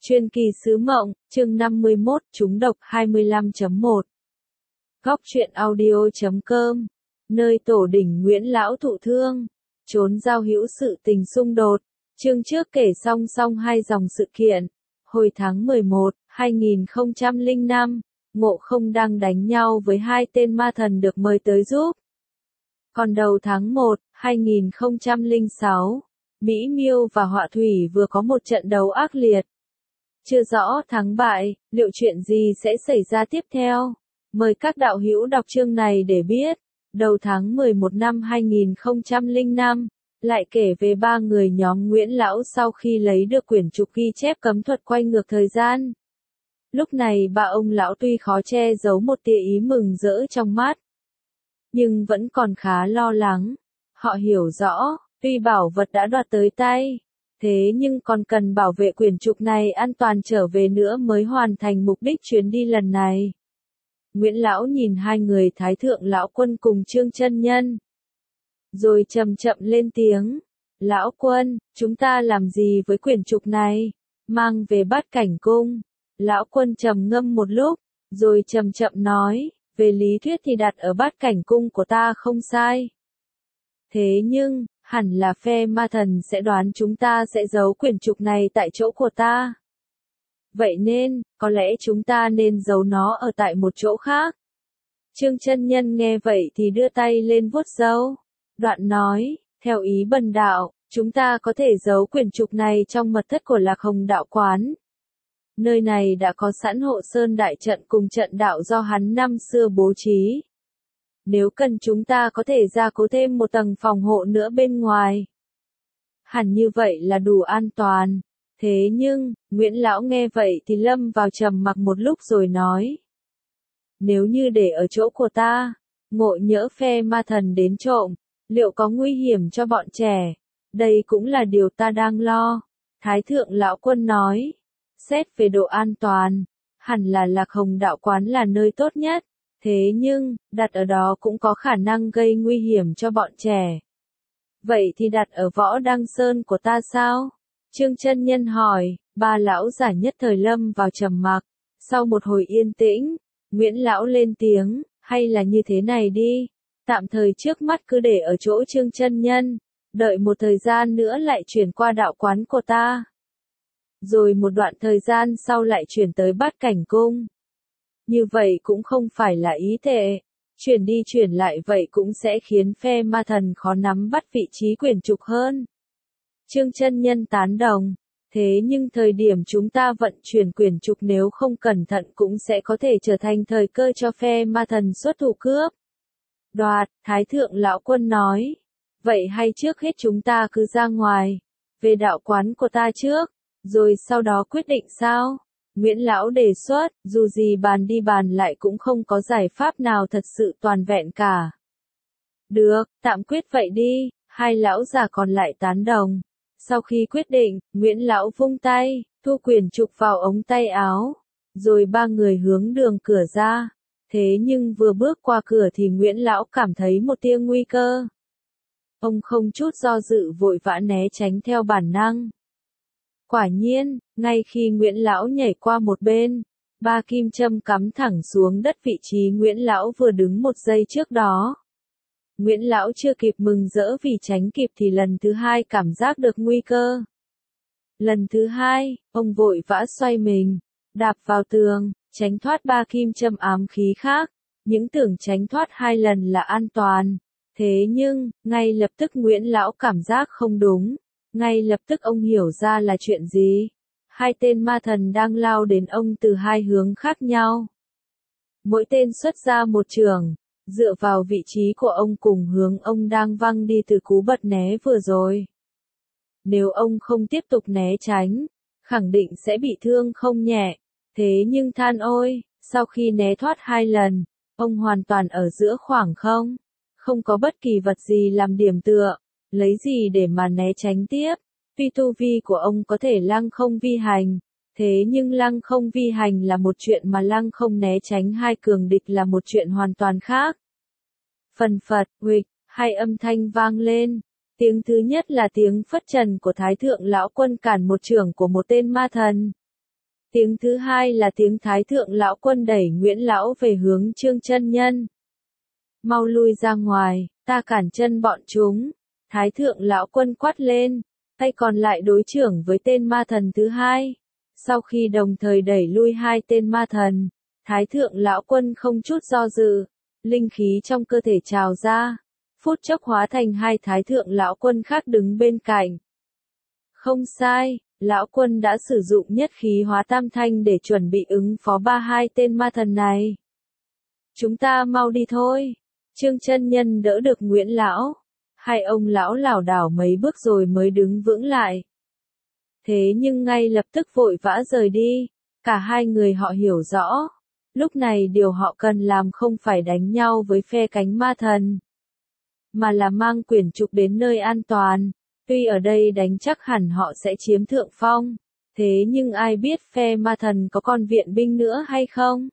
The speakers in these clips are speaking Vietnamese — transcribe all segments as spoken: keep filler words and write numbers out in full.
Truyền kỳ sứ mộng, chương năm mươi mốt, trúng độc hai mươi lăm chấm một. Góc truyện audio chấm com, nơi tổ đỉnh Nguyễn Lão thụ thương, trốn giao hữu sự tình xung đột. Chương trước kể song song hai dòng sự kiện. Hồi tháng mười một, hai nghìn không trăm lẻ năm, Ngộ Không đang đánh nhau với hai tên ma thần được mời tới giúp. Còn đầu tháng một, hai nghìn không trăm lẻ sáu, Mỹ Miêu và Họa Thủy vừa có một trận đấu ác liệt. Chưa rõ thắng bại, liệu chuyện gì sẽ xảy ra tiếp theo? Mời các đạo hữu đọc chương này để biết. Đầu tháng mười một năm hai nghìn không trăm lẻ năm, lại kể về ba người nhóm Nguyễn Lão sau khi lấy được quyển trục ghi chép cấm thuật quay ngược thời gian. Lúc này ba ông lão tuy khó che giấu một tia ý mừng rỡ trong mắt, nhưng vẫn còn khá lo lắng. Họ hiểu rõ, tuy bảo vật đã đoạt tới tay, thế nhưng còn cần bảo vệ quyển trục này an toàn trở về nữa mới hoàn thành mục đích chuyến đi lần này. Nguyễn Lão nhìn hai người Thái Thượng Lão Quân cùng Trương Chân Nhân, rồi chậm chậm lên tiếng. Lão Quân, chúng ta làm gì với quyển trục này? Mang về Bát Cảnh Cung. Lão Quân trầm ngâm một lúc, rồi chậm chậm nói, về lý thuyết thì đặt ở Bát Cảnh Cung của ta không sai. Thế nhưng, hẳn là phe ma thần sẽ đoán chúng ta sẽ giấu quyển trục này tại chỗ của ta. Vậy nên, có lẽ chúng ta nên giấu nó ở tại một chỗ khác. Trương Chân Nhân nghe vậy thì đưa tay lên vuốt râu. Đoạn nói, theo ý Bần đạo, chúng ta có thể giấu quyển trục này trong mật thất của Lạc Hồng đạo quán. Nơi này đã có sẵn hộ sơn đại trận cùng trận đạo do hắn năm xưa bố trí. Nếu cần chúng ta có thể gia cố thêm một tầng phòng hộ nữa bên ngoài. Hẳn như vậy là đủ an toàn. Thế nhưng, Nguyễn Lão nghe vậy thì lâm vào trầm mặc một lúc rồi nói. Nếu như để ở chỗ của ta, ngộ nhỡ phe ma thần đến trộm, liệu có nguy hiểm cho bọn trẻ? Đây cũng là điều ta đang lo. Thái Thượng Lão Quân nói. Xét về độ an toàn, hẳn là Lạc Hồng đạo quán là nơi tốt nhất. Thế nhưng, đặt ở đó cũng có khả năng gây nguy hiểm cho bọn trẻ. Vậy thì đặt ở Võ Đăng Sơn của ta sao? Trương Chân Nhân hỏi. Ba lão giả nhất thời lâm vào trầm mặc. Sau một hồi yên tĩnh, Nguyễn Lão lên tiếng, hay là như thế này đi. Tạm thời trước mắt cứ để ở chỗ Trương Chân Nhân, đợi một thời gian nữa lại chuyển qua đạo quán của ta. Rồi một đoạn thời gian sau lại chuyển tới Bát Cảnh Cung. Như vậy cũng không phải là ý tệ. Chuyển đi chuyển lại vậy cũng sẽ khiến phe ma thần khó nắm bắt vị trí quyển trục hơn. Trương Chân Nhân tán đồng. Thế nhưng thời điểm chúng ta vận chuyển quyển trục nếu không cẩn thận cũng sẽ có thể trở thành thời cơ cho phe ma thần xuất thủ cướp. Đoạt, Thái Thượng Lão Quân nói. Vậy hay trước hết chúng ta cứ ra ngoài, về đạo quán của ta trước, rồi sau đó quyết định sao? Nguyễn Lão đề xuất, dù gì bàn đi bàn lại cũng không có giải pháp nào thật sự toàn vẹn cả. Được, tạm quyết vậy đi, hai lão già còn lại tán đồng. Sau khi quyết định, Nguyễn Lão vung tay, thu quyển trục vào ống tay áo, rồi ba người hướng đường cửa ra. Thế nhưng vừa bước qua cửa thì Nguyễn Lão cảm thấy một tia nguy cơ. Ông không chút do dự vội vã né tránh theo bản năng. Quả nhiên, ngay khi Nguyễn Lão nhảy qua một bên, ba kim châm cắm thẳng xuống đất vị trí Nguyễn Lão vừa đứng một giây trước đó. Nguyễn Lão chưa kịp mừng rỡ vì tránh kịp thì lần thứ hai cảm giác được nguy cơ. Lần thứ hai, ông vội vã xoay mình, đạp vào tường, tránh thoát ba kim châm ám khí khác. Những tưởng tránh thoát hai lần là an toàn. Thế nhưng, ngay lập tức Nguyễn Lão cảm giác không đúng. Ngay lập tức ông hiểu ra là chuyện gì. Hai tên ma thần đang lao đến ông từ hai hướng khác nhau. Mỗi tên xuất ra một chưởng, dựa vào vị trí của ông cùng hướng ông đang văng đi từ cú bật né vừa rồi. Nếu ông không tiếp tục né tránh, khẳng định sẽ bị thương không nhẹ. Thế nhưng than ôi, sau khi né thoát hai lần, ông hoàn toàn ở giữa khoảng không. Không có bất kỳ vật gì làm điểm tựa. Lấy gì để mà né tránh tiếp? Tuy tu vi của ông có thể lăng không vi hành, thế nhưng lăng không vi hành là một chuyện mà lăng không né tránh hai cường địch là một chuyện hoàn toàn khác. Phần phật, huỵch, hai âm thanh vang lên. Tiếng thứ nhất là tiếng phất trần của Thái Thượng Lão Quân cản một chưởng của một tên ma thần. Tiếng thứ hai là tiếng Thái thượng lão quân đẩy Nguyễn lão về hướng Trương chân nhân. Mau lui ra ngoài, ta cản chân bọn chúng. Thái thượng lão quân quát lên, tay còn lại đối chưởng với tên ma thần thứ hai. Sau khi đồng thời đẩy lui hai tên ma thần, Thái thượng lão quân không chút do dự, linh khí trong cơ thể trào ra, phút chốc hóa thành hai thái thượng lão quân khác đứng bên cạnh. Không sai, lão quân đã sử dụng nhất khí hóa tam thanh để chuẩn bị ứng phó ba hai tên ma thần này. Chúng ta mau đi thôi. Trương chân nhân đỡ được Nguyễn lão. Hai ông lão lảo đảo mấy bước rồi mới đứng vững lại. Thế nhưng ngay lập tức vội vã rời đi. Cả hai người họ hiểu rõ. Lúc này điều họ cần làm không phải đánh nhau với phe cánh ma thần, mà là mang quyển trục đến nơi an toàn. Tuy ở đây đánh chắc hẳn họ sẽ chiếm thượng phong. Thế nhưng ai biết phe ma thần có còn viện binh nữa hay không?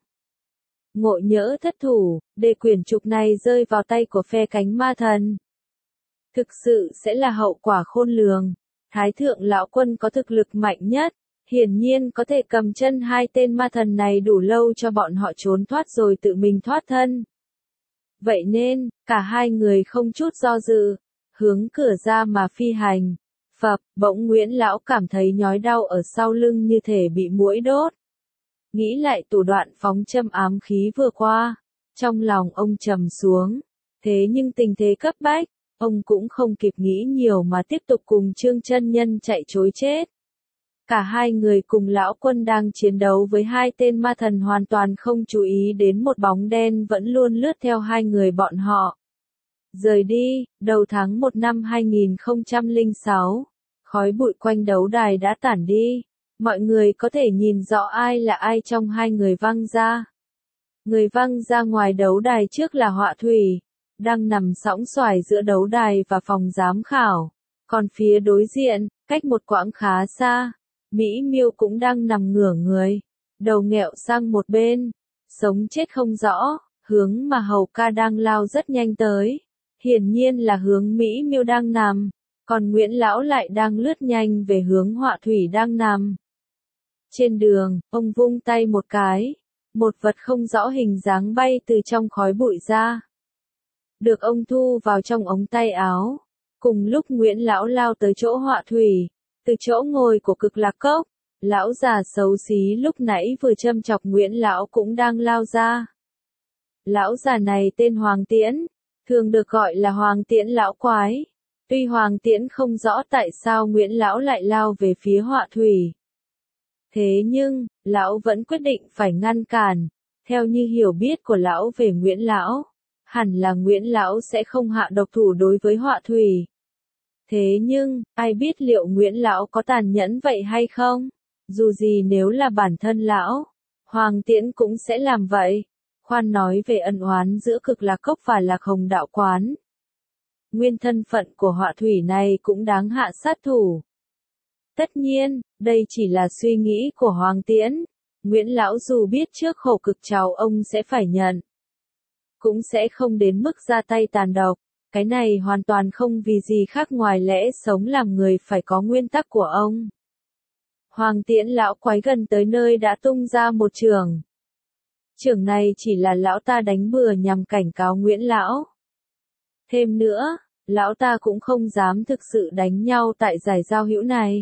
Ngộ nhỡ thất thủ, để quyển trục này rơi vào tay của phe cánh ma thần, thực sự sẽ là hậu quả khôn lường. Thái thượng lão quân có thực lực mạnh nhất, hiển nhiên có thể cầm chân hai tên ma thần này đủ lâu cho bọn họ trốn thoát rồi tự mình thoát thân. Vậy nên, cả hai người không chút do dự, hướng cửa ra mà phi hành. Phập, bỗng Nguyễn lão cảm thấy nhói đau ở sau lưng như thể bị muỗi đốt. Nghĩ lại thủ đoạn phóng châm ám khí vừa qua, trong lòng ông trầm xuống. Thế nhưng tình thế cấp bách, ông cũng không kịp nghĩ nhiều mà tiếp tục cùng Trương chân nhân chạy trối chết. Cả hai người cùng lão quân đang chiến đấu với hai tên ma thần hoàn toàn không chú ý đến một bóng đen vẫn luôn lướt theo hai người bọn họ. Rời đi, đầu tháng một năm hai nghìn không trăm lẻ sáu, khói bụi quanh đấu đài đã tản đi. Mọi người có thể nhìn rõ ai là ai trong hai người văng ra. Người văng ra ngoài đấu đài trước là Họa Thủy, đang nằm sõng soài giữa đấu đài và phòng giám khảo. Còn phía đối diện, cách một quãng khá xa, Mỹ Miêu cũng đang nằm ngửa người, đầu nghẹo sang một bên, sống chết không rõ, hướng mà Hầu ca đang lao rất nhanh tới. Hiển nhiên là hướng Mỹ Miêu đang nằm, còn Nguyễn lão lại đang lướt nhanh về hướng Họa Thủy đang nằm. Trên đường, ông vung tay một cái, một vật không rõ hình dáng bay từ trong khói bụi ra. Được ông thu vào trong ống tay áo. Cùng lúc Nguyễn lão lao tới chỗ Họa Thủy, từ chỗ ngồi của Cực Lạc Cốc, lão già xấu xí lúc nãy vừa châm chọc Nguyễn lão cũng đang lao ra. Lão già này tên Hoàng Tiễn, thường được gọi là Hoàng Tiễn lão quái. Tuy Hoàng Tiễn không rõ tại sao Nguyễn lão lại lao về phía Họa Thủy. Thế nhưng, lão vẫn quyết định phải ngăn cản. Theo như hiểu biết của lão về Nguyễn lão, hẳn là Nguyễn lão sẽ không hạ độc thủ đối với Họa Thủy. Thế nhưng, ai biết liệu Nguyễn lão có tàn nhẫn vậy hay không? Dù gì nếu là bản thân lão, Hoàng Tiễn cũng sẽ làm vậy. Khoan nói về ân oán giữa Cực Lạc Cốc và Lạc Hồng đạo quán. Nguyên thân phận của Họa Thủy này cũng đáng hạ sát thủ. Tất nhiên, đây chỉ là suy nghĩ của Hoàng Tiễn. Nguyễn lão dù biết trước khổ cực cháu ông sẽ phải nhận, cũng sẽ không đến mức ra tay tàn độc. Cái này hoàn toàn không vì gì khác ngoài lẽ sống làm người phải có nguyên tắc của ông. Hoàng Tiễn lão quái gần tới nơi đã tung ra một chưởng. Chưởng này chỉ là lão ta đánh bừa nhằm cảnh cáo Nguyễn lão. Thêm nữa, lão ta cũng không dám thực sự đánh nhau tại giải giao hữu này,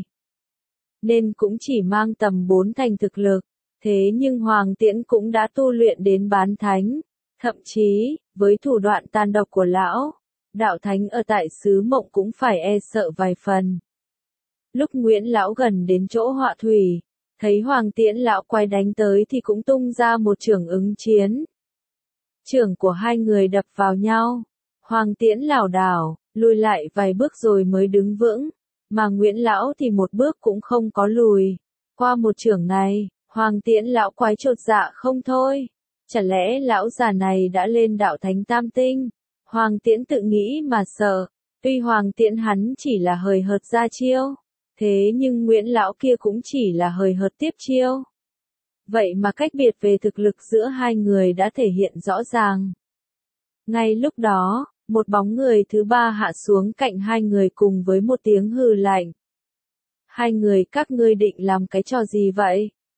nên cũng chỉ mang tầm bốn thành thực lực. Thế nhưng Hoàng Tiễn cũng đã tu luyện đến bán thánh. Thậm chí, với thủ đoạn tàn độc của lão, đạo thánh ở tại xứ Mộng cũng phải e sợ vài phần. Lúc Nguyễn lão gần đến chỗ Họa Thủy, thấy Hoàng Tiễn lão quay đánh tới thì cũng tung ra một chưởng ứng chiến. Chưởng của hai người đập vào nhau, Hoàng Tiễn lảo đảo, lùi lại vài bước rồi mới đứng vững, mà Nguyễn lão thì một bước cũng không có lùi. Qua một chưởng này, Hoàng Tiễn lão quái chột dạ không thôi. Chả lẽ lão già này đã lên đạo thánh tam tinh? Hoàng Tiễn tự nghĩ mà sợ. Tuy Hoàng Tiễn hắn chỉ là hời hợt ra chiêu, thế nhưng Nguyễn lão kia cũng chỉ là hời hợt tiếp chiêu. Vậy mà cách biệt về thực lực giữa hai người đã thể hiện rõ ràng. Ngay lúc đó, một bóng người thứ ba hạ xuống cạnh hai người cùng với một tiếng hừ lạnh. Hai người các ngươi định làm cái trò gì vậy?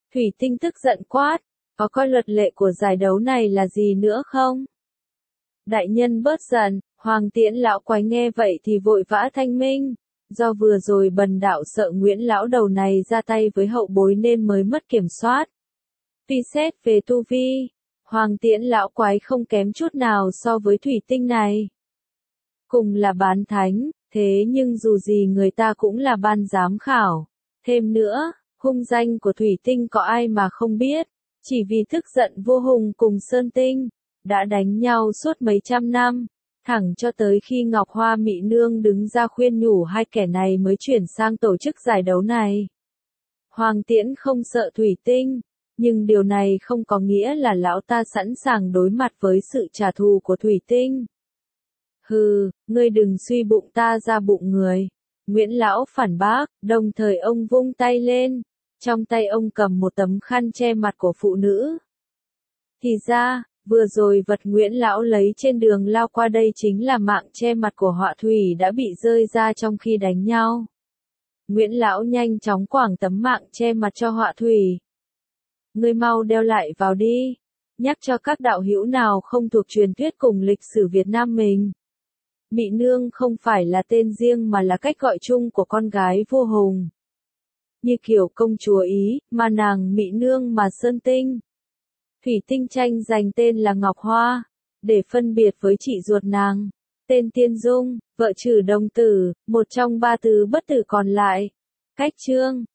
Thủy Tinh tức giận quát, có coi luật lệ của giải đấu này là gì nữa không? Đại nhân bớt giận, Hoàng Tiễn lão quái nghe vậy thì vội vã thanh minh, do vừa rồi bần đạo sợ Nguyễn lão đầu này ra tay với hậu bối nên mới mất kiểm soát. Tuy xét về tu vi, Hoàng Tiễn lão quái không kém chút nào so với Thủy Tinh này. Cùng là bán thánh, thế nhưng dù gì người ta cũng là ban giám khảo. Thêm nữa, hung danh của Thủy Tinh có ai mà không biết, chỉ vì tức giận vô hùng cùng Sơn Tinh, đã đánh nhau suốt mấy trăm năm, thẳng cho tới khi Ngọc Hoa Mị Nương đứng ra khuyên nhủ hai kẻ này mới chuyển sang tổ chức giải đấu này. Hoàng Tiễn không sợ Thủy Tinh, nhưng điều này không có nghĩa là lão ta sẵn sàng đối mặt với sự trả thù của Thủy Tinh. Hừ, ngươi đừng suy bụng ta ra bụng người. Nguyễn lão phản bác, đồng thời ông vung tay lên, trong tay ông cầm một tấm khăn che mặt của phụ nữ. Thì ra, vừa rồi vật Nguyễn lão lấy trên đường lao qua đây chính là mạng che mặt của Họa Thủy đã bị rơi ra trong khi đánh nhau. Nguyễn lão nhanh chóng quảng tấm mạng che mặt cho Họa Thủy. Ngươi mau đeo lại vào đi, nhắc cho các đạo hữu nào không thuộc truyền thuyết cùng lịch sử Việt Nam mình. Mị Nương không phải là tên riêng mà là cách gọi chung của con gái vua Hùng. Như kiểu công chúa Ý, mà nàng Mị Nương mà Sơn Tinh. Thủy Tinh tranh dành tên là Ngọc Hoa, để phân biệt với chị ruột nàng, tên Tiên Dung, vợ Trử Đồng Tử, một trong ba tứ bất tử còn lại. Cách chương